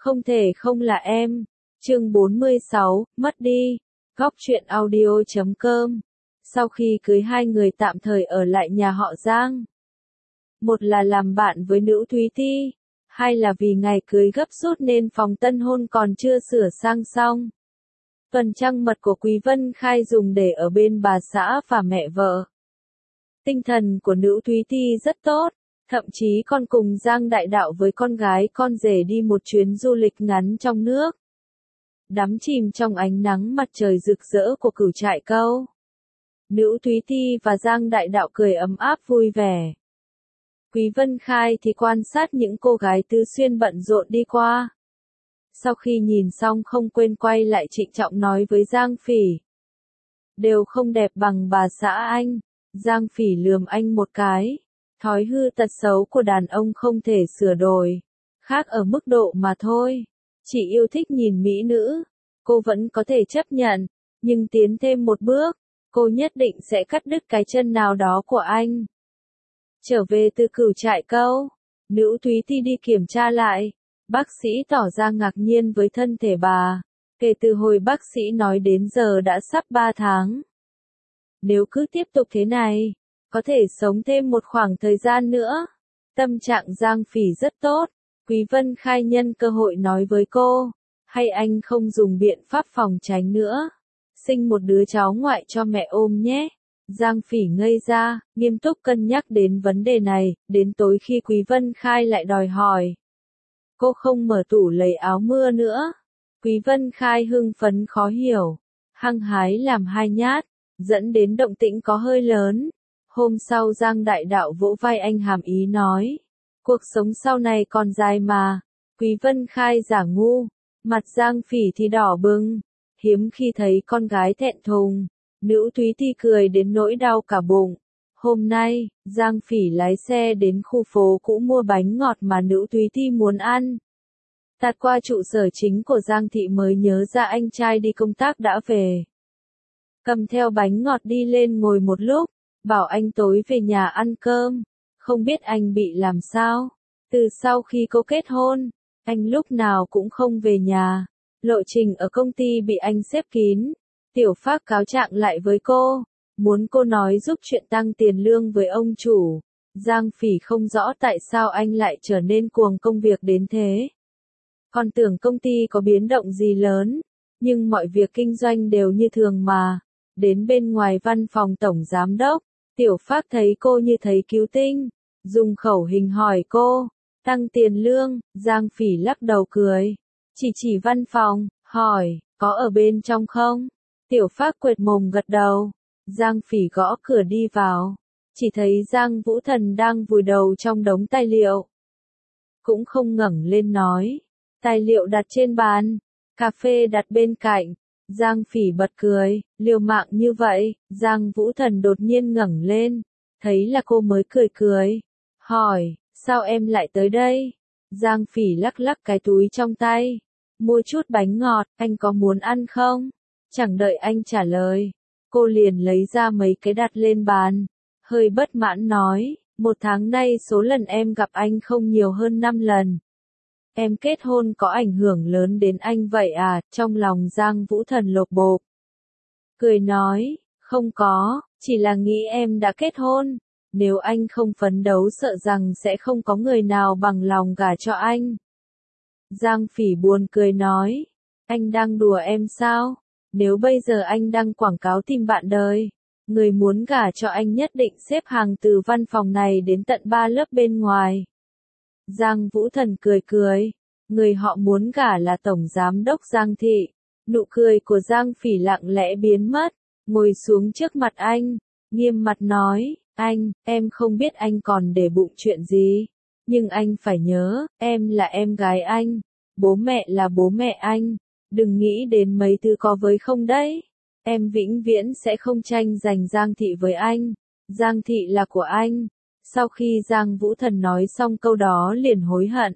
Không thể không là em. Chương 46, mất đi. Góc truyện audio.com. Sau khi cưới hai người tạm thời ở lại nhà họ Giang. Một là làm bạn với nữ Thúy Ti, hai là vì ngày cưới gấp rút nên phòng tân hôn còn chưa sửa sang xong. Tuần trăng mật của Quý Vân Khai dùng để ở bên bà xã và mẹ vợ. Tinh thần của nữ Thúy Ti rất tốt, thậm chí còn cùng Giang Đại Đạo với con gái con rể đi một chuyến du lịch ngắn trong nước. Đắm chìm trong ánh nắng mặt trời rực rỡ của Cửu Trại Câu. Nữ Thúy Ti và Giang Đại Đạo cười ấm áp vui vẻ. Quý Vân Khai thì quan sát những cô gái tứ xuyên bận rộn đi qua. Sau khi nhìn xong không quên quay lại trịnh trọng nói với Giang Phỉ. Đều không đẹp bằng bà xã anh. Giang Phỉ lườm anh một cái. Thói hư tật xấu của đàn ông không thể sửa đổi. Khác ở mức độ mà thôi. Chỉ yêu thích nhìn mỹ nữ. Cô vẫn có thể chấp nhận. Nhưng tiến thêm một bước. Cô nhất định sẽ cắt đứt cái chân nào đó của anh. Trở về từ Cửu Trại Câu. Nữ Thúy Ti đi kiểm tra lại. Bác sĩ tỏ ra ngạc nhiên với thân thể bà. Kể từ hồi bác sĩ nói đến giờ đã sắp 3 tháng. Nếu cứ tiếp tục thế này, có thể sống thêm một khoảng thời gian nữa. Tâm trạng Giang Phỉ rất tốt. Quý Vân Khai nhân cơ hội nói với cô. Hay anh không dùng biện pháp phòng tránh nữa. Sinh một đứa cháu ngoại cho mẹ ôm nhé. Giang Phỉ ngây ra, nghiêm túc cân nhắc đến vấn đề này, đến tối khi Quý Vân Khai lại đòi hỏi. Cô không mở tủ lấy áo mưa nữa. Quý Vân Khai hưng phấn khó hiểu. Hăng hái làm 2 nhát, dẫn đến động tĩnh có hơi lớn. Hôm sau Giang Đại Đạo vỗ vai anh hàm ý nói. Cuộc sống sau này còn dài mà. Quý Vân Khai giả ngu. Mặt Giang Phỉ thì đỏ bừng. Hiếm khi thấy con gái thẹn thùng. Nữ Thúy Ti cười đến nỗi đau cả bụng. Hôm nay, Giang Phỉ lái xe đến khu phố cũ mua bánh ngọt mà nữ Thúy Ti muốn ăn. Tạt qua trụ sở chính của Giang Thị mới nhớ ra anh trai đi công tác đã về. Cầm theo bánh ngọt đi lên ngồi một lúc, bảo anh tối về nhà ăn cơm. Không biết anh bị làm sao. Từ sau khi cô kết hôn, anh lúc nào cũng không về nhà. Lộ trình ở công ty bị anh xếp kín. Tiểu Phác cáo trạng lại với cô, muốn cô nói giúp chuyện tăng tiền lương với ông chủ. Giang Phỉ không rõ tại sao anh lại trở nên cuồng công việc đến thế. Còn tưởng công ty có biến động gì lớn, nhưng mọi việc kinh doanh đều như thường mà. Đến bên ngoài văn phòng tổng giám đốc, Tiểu Phác thấy cô như thấy cứu tinh, dùng khẩu hình hỏi cô, tăng tiền lương. Giang Phỉ lắc đầu cười, chỉ văn phòng, hỏi, có ở bên trong không? Tiểu Phác quệt mồm gật đầu. Giang Phỉ gõ cửa đi vào. Chỉ thấy Giang Vũ Thần đang vùi đầu trong đống tài liệu. Cũng không ngẩng lên nói. Tài liệu đặt trên bàn. Cà phê đặt bên cạnh. Giang Phỉ bật cười. Liều mạng như vậy. Giang Vũ Thần đột nhiên ngẩng lên. Thấy là cô mới cười cười. Hỏi, sao em lại tới đây? Giang Phỉ lắc lắc cái túi trong tay. Mua chút bánh ngọt, anh có muốn ăn không? Chẳng đợi anh trả lời, cô liền lấy ra mấy cái đặt lên bàn. Hơi bất mãn nói, 1 tháng nay số lần em gặp anh không nhiều hơn 5 lần. Em kết hôn có ảnh hưởng lớn đến anh vậy à? Trong lòng Giang Vũ Thần lột bột. Cười nói, không có, chỉ là nghĩ em đã kết hôn. Nếu anh không phấn đấu sợ rằng sẽ không có người nào bằng lòng gả cho anh. Giang Phỉ buồn cười nói, anh đang đùa em sao? Nếu bây giờ anh đăng quảng cáo tìm bạn đời, người muốn gả cho anh nhất định xếp hàng từ văn phòng này đến tận 3 lớp bên ngoài. Giang Vũ Thần cười cười, người họ muốn gả là Tổng Giám đốc Giang Thị. Nụ cười của Giang Phỉ lặng lẽ biến mất, ngồi xuống trước mặt anh, nghiêm mặt nói, anh, em không biết anh còn để bụng chuyện gì, nhưng anh phải nhớ, em là em gái anh, bố mẹ là bố mẹ anh. Đừng nghĩ đến mấy thứ có với không đấy. Em vĩnh viễn sẽ không tranh giành Giang Thị với anh. Giang Thị là của anh. Sau khi Giang Vũ Thần nói xong câu đó liền hối hận.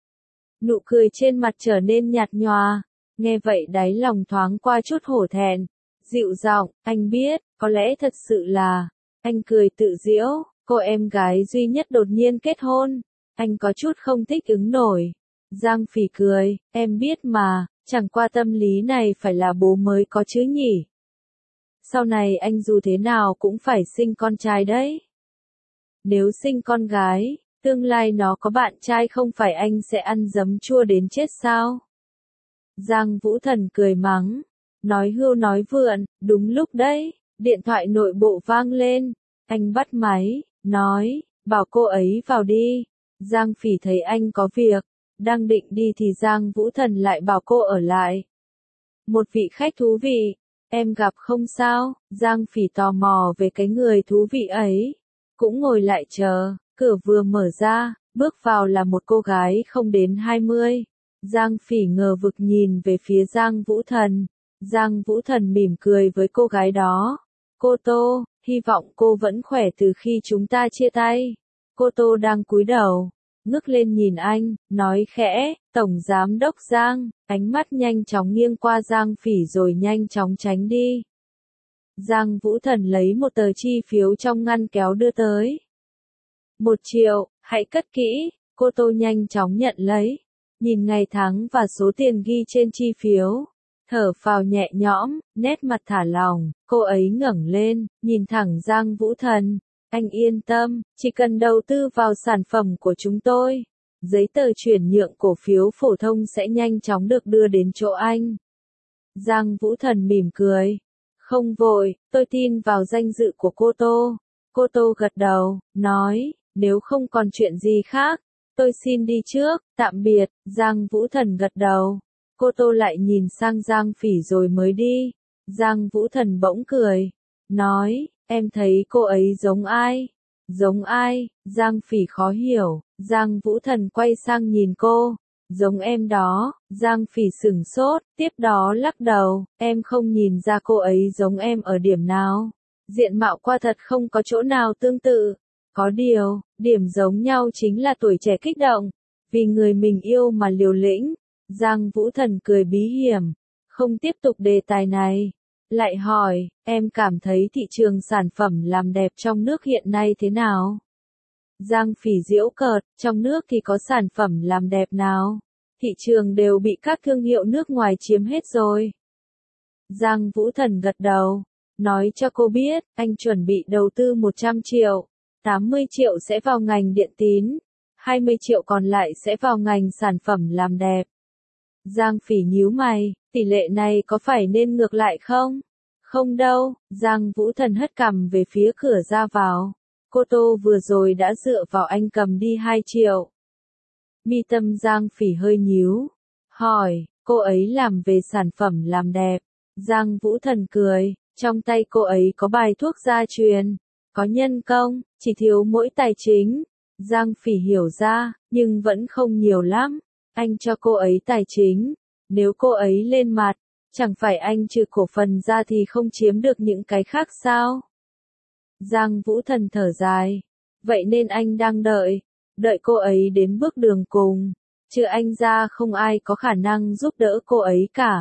Nụ cười trên mặt trở nên nhạt nhòa. Nghe vậy đáy lòng thoáng qua chút hổ thẹn. Dịu giọng, anh biết, có lẽ thật sự là. Anh cười tự giễu, cô em gái duy nhất đột nhiên kết hôn. Anh có chút không thích ứng nổi. Giang Phỉ cười, em biết mà, chẳng qua tâm lý này phải là bố mới có chứ nhỉ. Sau này anh dù thế nào cũng phải sinh con trai đấy. Nếu sinh con gái, tương lai nó có bạn trai không phải anh sẽ ăn giấm chua đến chết sao? Giang Vũ Thần cười mắng, nói hưu nói vượn, đúng lúc đấy, điện thoại nội bộ vang lên, anh bắt máy, nói, bảo cô ấy vào đi. Giang Phỉ thấy anh có việc, đang định đi thì Giang Vũ Thần lại bảo cô ở lại. Một vị khách thú vị, em gặp không sao? Giang Phỉ tò mò về cái người thú vị ấy, cũng ngồi lại chờ, cửa vừa mở ra, bước vào là một cô gái không đến 20. Giang Phỉ ngờ vực nhìn về phía Giang Vũ Thần. Giang Vũ Thần mỉm cười với cô gái đó. Cô Tô, hy vọng cô vẫn khỏe từ khi chúng ta chia tay. Cô Tô đang cúi đầu, ngước lên nhìn anh, nói khẽ, Tổng Giám đốc Giang, ánh mắt nhanh chóng nghiêng qua Giang Phỉ rồi nhanh chóng tránh đi. Giang Vũ Thần lấy một tờ chi phiếu trong ngăn kéo đưa tới. 1 triệu, hãy cất kỹ, cô Tô nhanh chóng nhận lấy, nhìn ngày tháng và số tiền ghi trên chi phiếu. Thở phào nhẹ nhõm, nét mặt thả lỏng, cô ấy ngẩng lên, nhìn thẳng Giang Vũ Thần. Anh yên tâm, chỉ cần đầu tư vào sản phẩm của chúng tôi, giấy tờ chuyển nhượng cổ phiếu phổ thông sẽ nhanh chóng được đưa đến chỗ anh. Giang Vũ Thần mỉm cười. Không vội, tôi tin vào danh dự của cô Tô. Cô Tô gật đầu, nói, nếu không còn chuyện gì khác, tôi xin đi trước, tạm biệt. Giang Vũ Thần gật đầu. Cô Tô lại nhìn sang Giang Phỉ rồi mới đi. Giang Vũ Thần bỗng cười, nói, em thấy cô ấy giống ai? Giống ai? Giang Phỉ khó hiểu. Giang Vũ Thần quay sang nhìn cô. Giống em đó. Giang Phỉ sửng sốt, tiếp đó lắc đầu, em không nhìn ra cô ấy giống em ở điểm nào. Diện mạo quả thật không có chỗ nào tương tự. Có điều, điểm giống nhau chính là tuổi trẻ kích động, vì người mình yêu mà liều lĩnh. Giang Vũ Thần cười bí hiểm, không tiếp tục đề tài này. Lại hỏi, em cảm thấy thị trường sản phẩm làm đẹp trong nước hiện nay thế nào? Giang Phỉ giễu cợt, trong nước thì có sản phẩm làm đẹp nào? Thị trường đều bị các thương hiệu nước ngoài chiếm hết rồi. Giang Vũ Thần gật đầu, nói cho cô biết, anh chuẩn bị đầu tư 100 triệu, 80 triệu sẽ vào ngành điện tín, 20 triệu còn lại sẽ vào ngành sản phẩm làm đẹp. Giang Phỉ nhíu mày, tỷ lệ này có phải nên ngược lại không? Không đâu. Giang Vũ Thần hất cằm về phía cửa ra vào. Cô Tô vừa rồi đã dựa vào anh cầm đi 2 triệu. Mi tâm Giang Phỉ hơi nhíu. Hỏi, cô ấy làm về sản phẩm làm đẹp. Giang Vũ Thần cười, trong tay cô ấy có bài thuốc gia truyền, có nhân công, chỉ thiếu mỗi tài chính. Giang Phỉ hiểu ra, nhưng vẫn không nhiều lắm. Anh cho cô ấy tài chính, nếu cô ấy lên mặt, chẳng phải anh trừ cổ phần ra thì không chiếm được những cái khác sao? Giang Vũ Thần thở dài, vậy nên anh đang đợi cô ấy đến bước đường cùng, trừ anh ra không ai có khả năng giúp đỡ cô ấy cả.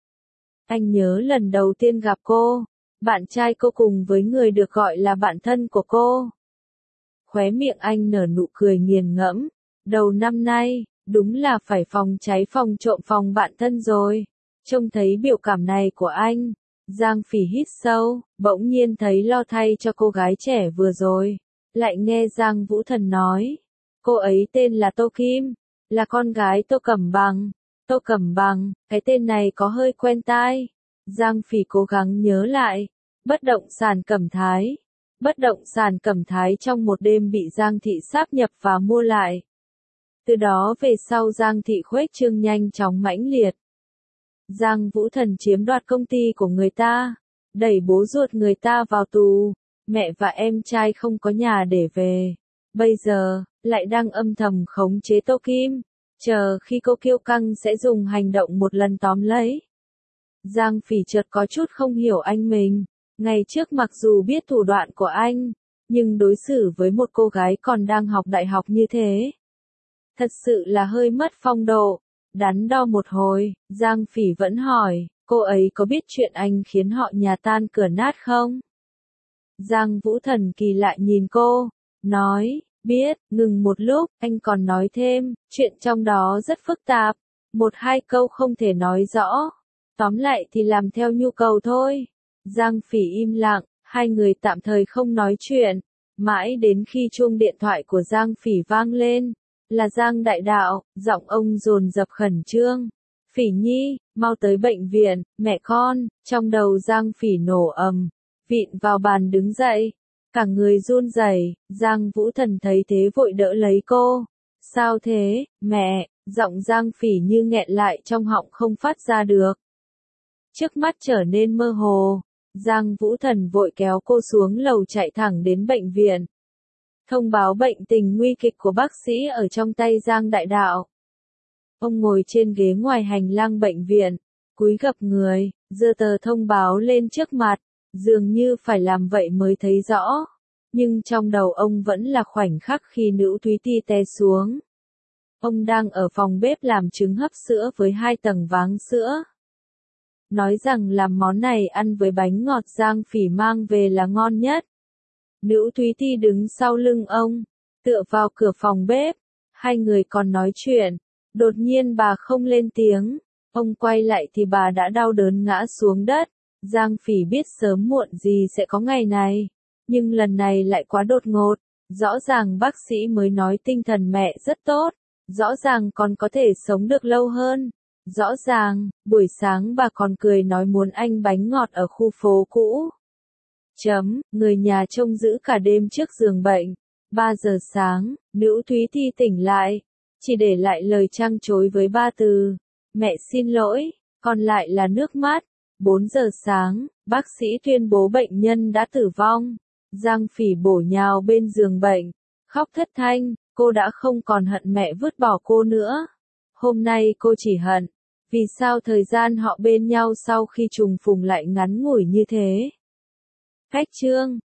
Anh nhớ lần đầu tiên gặp cô, bạn trai cô cùng với người được gọi là bạn thân của cô. Khóe miệng anh nở nụ cười nghiền ngẫm, đầu năm nay, đúng là phải phòng cháy phòng trộm phòng bạn thân rồi. Trông thấy biểu cảm này của anh, Giang Phỉ hít sâu, bỗng nhiên thấy lo thay cho cô gái trẻ vừa rồi. Lại nghe Giang Vũ Thần nói, cô ấy tên là Tô Kim, là con gái Tô Cẩm Bằng. Tô Cẩm Bằng, cái tên này có hơi quen tai. Giang Phỉ cố gắng nhớ lại, bất động sản Cẩm Thái. Bất động sản Cẩm Thái trong một đêm bị Giang Thị sáp nhập và mua lại. Từ đó về sau Giang Thị khuếch trương nhanh chóng mãnh liệt. Giang Vũ Thần chiếm đoạt công ty của người ta, đẩy bố ruột người ta vào tù, mẹ và em trai không có nhà để về. Bây giờ, lại đang âm thầm khống chế Tô Kim, chờ khi cô kiêu căng sẽ dùng hành động một lần tóm lấy. Giang Phỉ chợt có chút không hiểu anh mình. Ngày trước mặc dù biết thủ đoạn của anh, nhưng đối xử với một cô gái còn đang học đại học như thế, thật sự là hơi mất phong độ. Đắn đo một hồi, Giang Phỉ vẫn hỏi, cô ấy có biết chuyện anh khiến họ nhà tan cửa nát không? Giang Vũ Thần kỳ lạ nhìn cô, nói, Biết, ngừng một lúc, anh còn nói thêm, chuyện trong đó rất phức tạp, một hai câu không thể nói rõ. Tóm lại thì làm theo nhu cầu thôi. Giang Phỉ im lặng, hai người tạm thời không nói chuyện. Mãi đến khi chuông điện thoại của Giang Phỉ vang lên, là Giang Đại Đạo, giọng ông dồn dập khẩn trương. Phỉ Nhi, mau tới bệnh viện, mẹ con, trong đầu Giang Phỉ nổ ầm, vịn vào bàn đứng dậy, cả người run rẩy. Giang Vũ Thần thấy thế vội đỡ lấy cô. Sao thế, mẹ, giọng Giang Phỉ như nghẹn lại trong họng không phát ra được. Trước mắt trở nên mơ hồ, Giang Vũ Thần vội kéo cô xuống lầu chạy thẳng đến bệnh viện. Thông báo bệnh tình nguy kịch của bác sĩ ở trong tay Giang Đại Đạo. Ông ngồi trên ghế ngoài hành lang bệnh viện, cúi gập người, giơ tờ thông báo lên trước mặt, dường như phải làm vậy mới thấy rõ. Nhưng trong đầu ông vẫn là khoảnh khắc khi Nữ Thúy Ti té xuống. Ông đang ở phòng bếp làm trứng hấp sữa với 2 tầng váng sữa. Nói rằng làm món này ăn với bánh ngọt Giang Phỉ mang về là ngon nhất. Nữ Thúy Ti đứng sau lưng ông, tựa vào cửa phòng bếp. Hai người còn nói chuyện. Đột nhiên bà không lên tiếng. Ông quay lại thì bà đã đau đớn ngã xuống đất. Giang Phỉ biết sớm muộn gì sẽ có ngày này. Nhưng lần này lại quá đột ngột. Rõ ràng bác sĩ mới nói tinh thần mẹ rất tốt. Rõ ràng còn có thể sống được lâu hơn. Rõ ràng, buổi sáng bà còn cười nói muốn anh bánh ngọt ở khu phố cũ. Người nhà trông giữ cả đêm trước giường bệnh. 3 giờ sáng, Nữ Thúy Ti tỉnh lại. Chỉ để lại lời trăng trối với 3 từ. Mẹ xin lỗi, còn lại là nước mắt. 4 giờ sáng, bác sĩ tuyên bố bệnh nhân đã tử vong. Giang Phỉ bổ nhào bên giường bệnh, khóc thất thanh, cô đã không còn hận mẹ vứt bỏ cô nữa. Hôm nay cô chỉ hận, vì sao thời gian họ bên nhau sau khi trùng phùng lại ngắn ngủi như thế. Cách chương